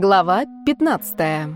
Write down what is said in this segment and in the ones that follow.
Глава 15.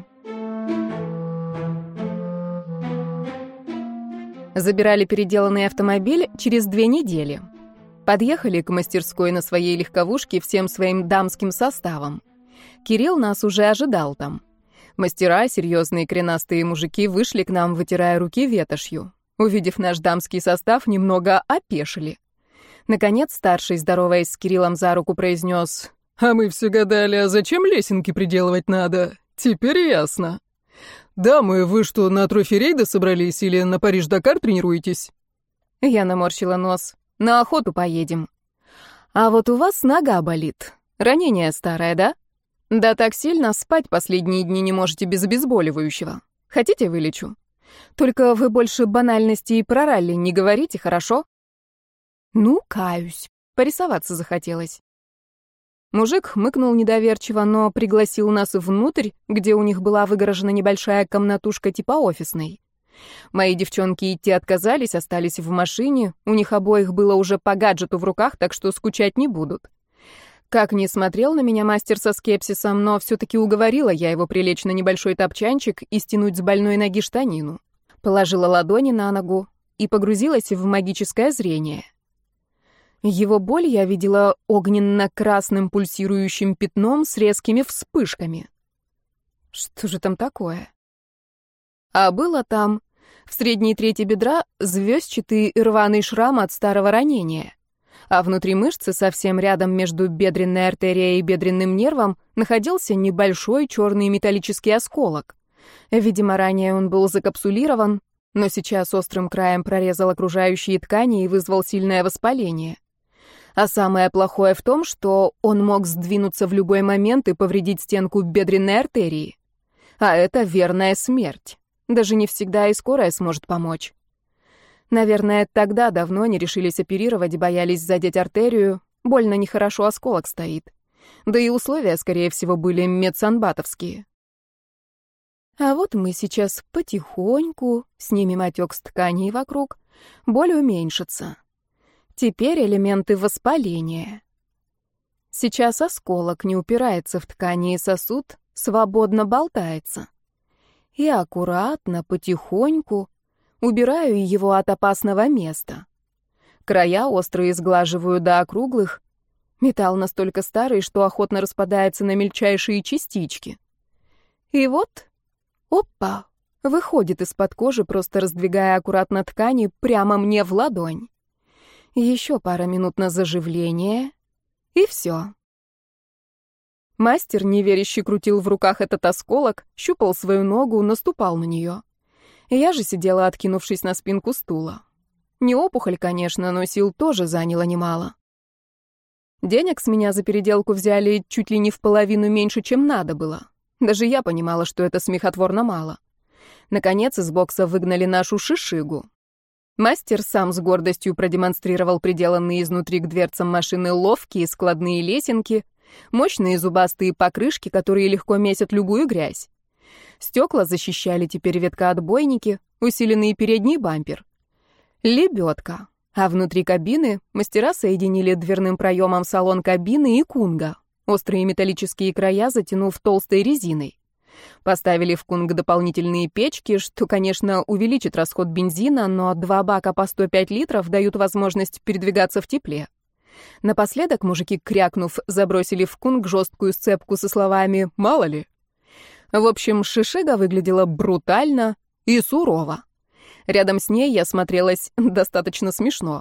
Забирали переделанный автомобиль через 2 недели. Подъехали к мастерской на своей легковушке всем своим дамским составом. Кирилл нас уже ожидал там. Мастера, серьезные коренастые мужики, вышли к нам, вытирая руки ветошью. Увидев наш дамский состав, немного опешили. Наконец, старший, здороваясь с Кириллом за руку, произнес: «А мы все гадали, а зачем лесенки приделывать надо? Теперь ясно. Дамы, вы что, на трофи-рейда собрались или на Париж-Дакар тренируетесь?» Я наморщила нос. «На охоту поедем». «А вот у вас нога болит. Ранение старое, да? Да так сильно, спать последние дни не можете без обезболивающего. Хотите, вылечу? Только вы больше банальностей про ралли не говорите, хорошо?» Ну, каюсь. Порисоваться захотелось. Мужик хмыкнул недоверчиво, но пригласил нас внутрь, где у них была выгорожена небольшая комнатушка типа офисной. Мои девчонки идти отказались, остались в машине, у них обоих было уже по гаджету в руках, так что скучать не будут. Как ни смотрел на меня мастер со скепсисом, но все-таки уговорила я его прилечь на небольшой топчанчик и стянуть с больной ноги штанину. Положила ладони на ногу и погрузилась в магическое зрение. Его боль я видела огненно-красным пульсирующим пятном с резкими вспышками. Что же там такое? А было там, в средней трети бедра, звездчатый и рваный шрам от старого ранения. А внутри мышцы, совсем рядом между бедренной артерией и бедренным нервом, находился небольшой черный металлический осколок. Видимо, ранее он был закапсулирован, но сейчас острым краем прорезал окружающие ткани и вызвал сильное воспаление. А самое плохое в том, что он мог сдвинуться в любой момент и повредить стенку бедренной артерии. А это верная смерть. Даже не всегда и скорая сможет помочь. Наверное, тогда давно не решились оперировать, боялись задеть артерию. Больно нехорошо осколок стоит. Да и условия, скорее всего, были медсанбатовские. А вот мы сейчас потихоньку снимем отек с тканей вокруг. Боль уменьшится. Теперь элементы воспаления. Сейчас осколок не упирается в ткани, и сосуд свободно болтается. И аккуратно, потихоньку убираю его от опасного места. Края острые сглаживаю до округлых. Металл настолько старый, что охотно распадается на мельчайшие частички. И вот, опа, выходит из-под кожи, просто раздвигая аккуратно ткани прямо мне в ладонь. Еще пара минут на заживление, и все. Мастер неверяще крутил в руках этот осколок, щупал свою ногу, наступал на нее. Я же сидела, откинувшись на спинку стула. Не опухоль, конечно, но сил тоже заняло немало. Денег с меня за переделку взяли чуть ли не в половину меньше, чем надо было. Даже я понимала, что это смехотворно мало. Наконец из бокса выгнали нашу шишигу. Мастер сам с гордостью продемонстрировал приделанные изнутри к дверцам машины ловкие складные лесенки, мощные зубастые покрышки, которые легко месят любую грязь. Стекла защищали теперь веткоотбойники, усиленный передний бампер. Лебедка. А внутри кабины мастера соединили дверным проемом салон кабины и кунга, острые металлические края затянув толстой резиной. Поставили в кунг дополнительные печки, что, конечно, увеличит расход бензина, но 2 бака по 105 литров дают возможность передвигаться в тепле. Напоследок мужики, крякнув, забросили в кунг жесткую сцепку со словами «мало ли». В общем, шишига выглядела брутально и сурово. Рядом с ней я смотрелась достаточно смешно.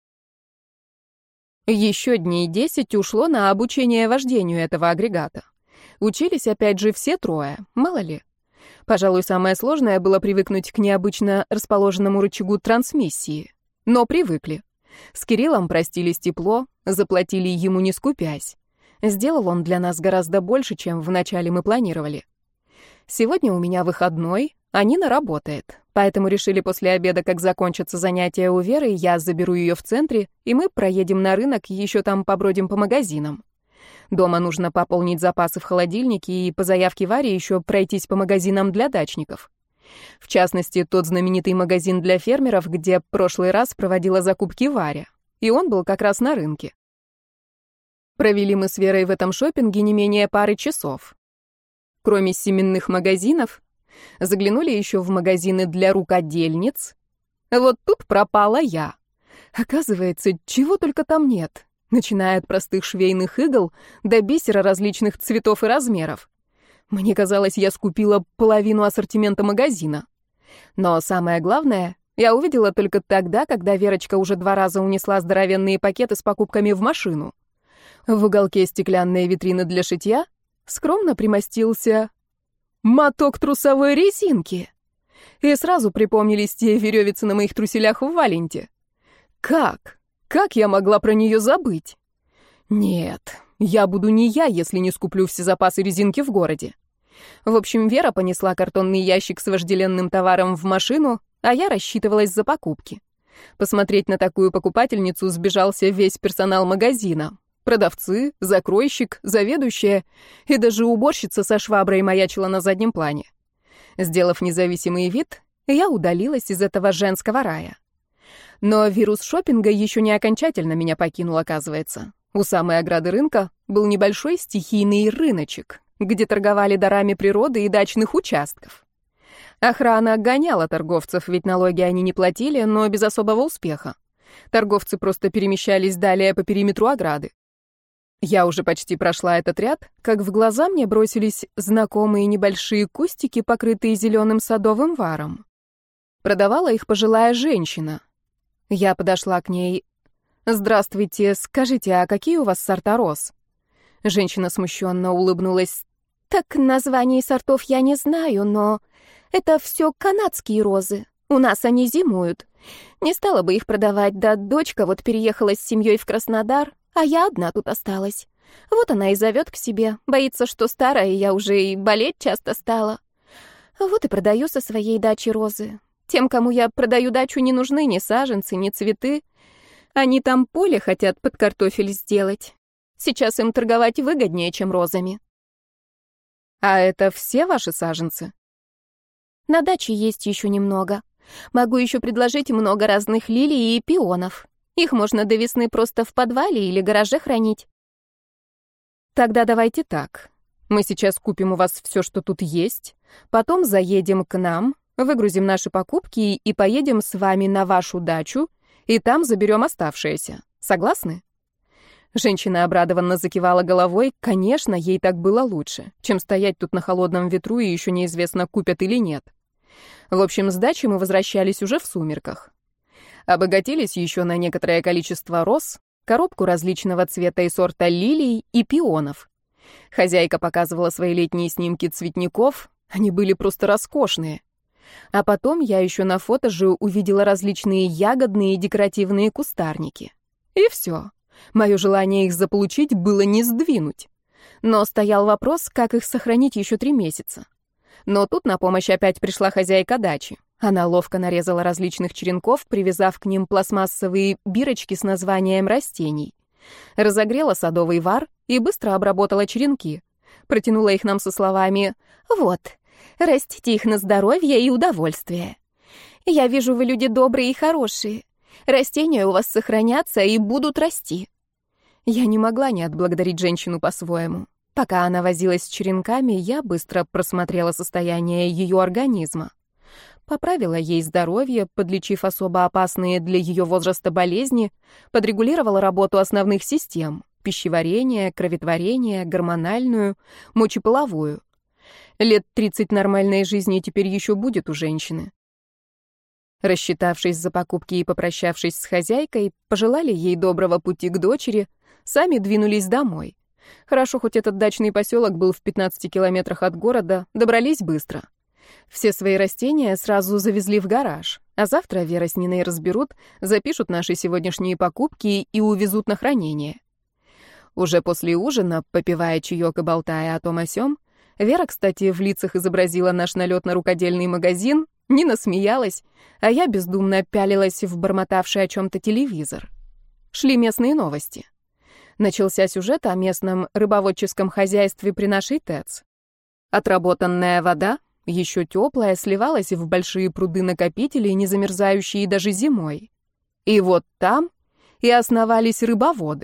Еще дней 10 ушло на обучение вождению этого агрегата. Учились, опять же, все трое, мало ли. Пожалуй, самое сложное было привыкнуть к необычно расположенному рычагу трансмиссии. Но привыкли. С Кириллом простились тепло, заплатили ему не скупясь. Сделал он для нас гораздо больше, чем вначале мы планировали. Сегодня у меня выходной, а Нина работает, поэтому решили после обеда, как закончатся занятия у Веры, я заберу ее в центре, и мы проедем на рынок и еще там побродим по магазинам. Дома нужно пополнить запасы в холодильнике и по заявке Вари еще пройтись по магазинам для дачников. В частности, тот знаменитый магазин для фермеров, где в прошлый раз проводила закупки Варя. И он был как раз на рынке. Провели мы с Верой в этом шопинге не менее пары часов. кроме семенных магазинов, заглянули еще в магазины для рукодельниц. Вот тут пропала я. Оказывается, чего только там нет, начиная от простых швейных игл до бисера различных цветов и размеров. Мне казалось, я скупила половину ассортимента магазина. Но самое главное, я увидела только тогда, когда Верочка уже 2 раза унесла здоровенные пакеты с покупками в машину. В уголке стеклянной витрины для шитья скромно примостился моток трусовой резинки. И сразу припомнились те веревицы на моих труселях в Валенте. Как? Как я могла про нее забыть? Нет, я буду не я, если не скуплю все запасы резинки в городе. В общем, Вера понесла картонный ящик с вожделенным товаром в машину, а я рассчитывалась за покупки. Посмотреть на такую покупательницу сбежался весь персонал магазина. Продавцы, закройщик, заведующая и даже уборщица со шваброй маячила на заднем плане. Сделав независимый вид, я удалилась из этого женского рая. Но вирус шопинга еще не окончательно меня покинул, оказывается. У самой ограды рынка был небольшой стихийный рыночек, где торговали дарами природы и дачных участков. Охрана гоняла торговцев, ведь налоги они не платили, но без особого успеха. Торговцы просто перемещались далее по периметру ограды. Я уже почти прошла этот ряд, как в глаза мне бросились знакомые небольшие кустики, покрытые зеленым садовым варом. Продавала их пожилая женщина. Я подошла к ней. «Здравствуйте, скажите, а какие у вас сорта роз?» Женщина смущенно улыбнулась. «Так названий сортов я не знаю, но это все канадские розы. У нас они зимуют. Не стала бы их продавать, да дочка вот переехала с семьей в Краснодар, а я одна тут осталась. Вот она и зовет к себе, боится, что старая, я уже и болеть часто стала. Вот и продаю со своей дачи розы. Тем, кому я продаю дачу, не нужны ни саженцы, ни цветы. Они там поле хотят под картофель сделать. Сейчас им торговать выгоднее, чем розами». «А это все ваши саженцы?» «На даче есть еще немного. Могу еще предложить много разных лилий и пионов. Их можно до весны просто в подвале или гараже хранить». «Тогда давайте так. Мы сейчас купим у вас все, что тут есть, потом заедем к нам, выгрузим наши покупки и поедем с вами на вашу дачу, и там заберем оставшееся. Согласны?» Женщина обрадованно закивала головой. Конечно, ей так было лучше, чем стоять тут на холодном ветру, и еще неизвестно, купят или нет. В общем, с дачи мы возвращались уже в сумерках. Обогатились еще на некоторое количество роз, коробку различного цвета и сорта лилий и пионов. Хозяйка показывала свои летние снимки цветников, они были просто роскошные. А потом я еще на фото же увидела различные ягодные и декоративные кустарники. И все. Мое желание их заполучить было не сдвинуть. Но стоял вопрос, как их сохранить еще 3 месяца. Но тут на помощь опять пришла хозяйка дачи. Она ловко нарезала различных черенков, привязав к ним пластмассовые бирочки с названием растений. Разогрела садовый вар и быстро обработала черенки. Протянула их нам со словами: «Вот, растите их на здоровье и удовольствие. Я вижу, вы люди добрые и хорошие. Растения у вас сохранятся и будут расти». Я не могла не отблагодарить женщину по-своему. Пока она возилась с черенками, я быстро просмотрела состояние ее организма. Поправила ей здоровье, подлечив особо опасные для ее возраста болезни, подрегулировала работу основных систем — пищеварения, кроветворения, гормональную, мочеполовую. Лет 30 нормальной жизни теперь еще будет у женщины. Рассчитавшись за покупки и попрощавшись с хозяйкой, пожелали ей доброго пути к дочери, сами двинулись домой. Хорошо, хоть этот дачный поселок был в 15 километрах от города, добрались быстро. Все свои растения сразу завезли в гараж, а завтра Вера с Ниной разберут, запишут наши сегодняшние покупки и увезут на хранение. Уже после ужина, попивая чаек и болтая о том о сём, Вера, кстати, в лицах изобразила наш налет на рукодельный магазин, Нина смеялась, а я бездумно пялилась в бормотавший о чем-то телевизор. Шли местные новости. Начался сюжет о местном рыбоводческом хозяйстве при нашей ТЭЦ. Отработанная вода, еще теплая, сливалась в большие пруды-накопители, не замерзающие даже зимой. И вот там и основались рыбоводы.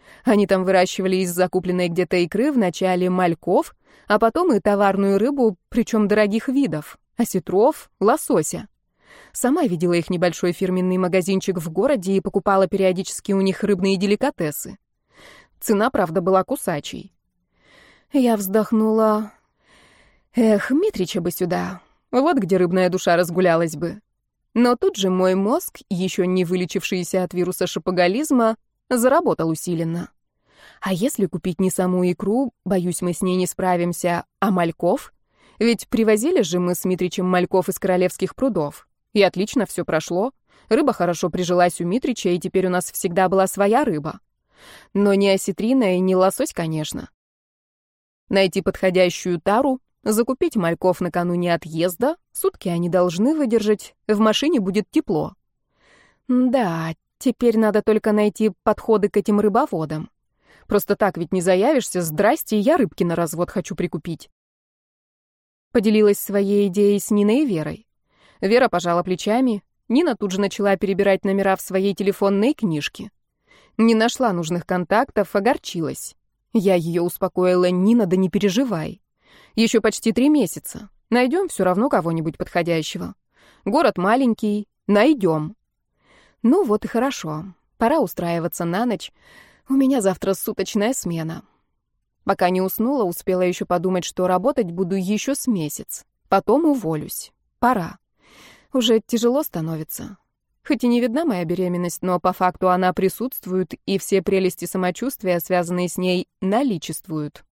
Они там выращивали из закупленной где-то икры вначале мальков, а потом и товарную рыбу, причем дорогих видов, осетров, лосося. Сама видела их небольшой фирменный магазинчик в городе и покупала периодически у них рыбные деликатесы. Цена, правда, была кусачей. Я вздохнула. Эх, Митрича бы сюда. Вот где рыбная душа разгулялась бы. Но тут же мой мозг, еще не вылечившийся от вируса шопоголизма, заработал усиленно. А если купить не саму икру, боюсь, мы с ней не справимся, а мальков? Ведь привозили же мы с Митричем мальков из королевских прудов. И отлично все прошло. Рыба хорошо прижилась у Митрича, и теперь у нас всегда была своя рыба. Но не осетрина и не лосось, конечно. Найти подходящую тару, закупить мальков накануне отъезда, сутки они должны выдержать, в машине будет тепло. Да, теперь надо только найти подходы к этим рыбоводам. Просто так ведь не заявишься: «Здрасте, я рыбки на развод хочу прикупить». Поделилась своей идеей с Ниной и Верой. Вера пожала плечами, Нина тут же начала перебирать номера в своей телефонной книжке. Не нашла нужных контактов, огорчилась. Я ее успокоила: «Нина, да не переживай. Еще почти 3 месяца. Найдем все равно кого-нибудь подходящего. Город маленький, найдем». Ну вот и хорошо. Пора устраиваться на ночь. У меня завтра суточная смена. Пока не уснула, успела еще подумать, что работать буду еще с месяц. Потом уволюсь. Пора. Уже тяжело становится. Хоть и не видна моя беременность, но по факту она присутствует, и все прелести самочувствия, связанные с ней, наличествуют.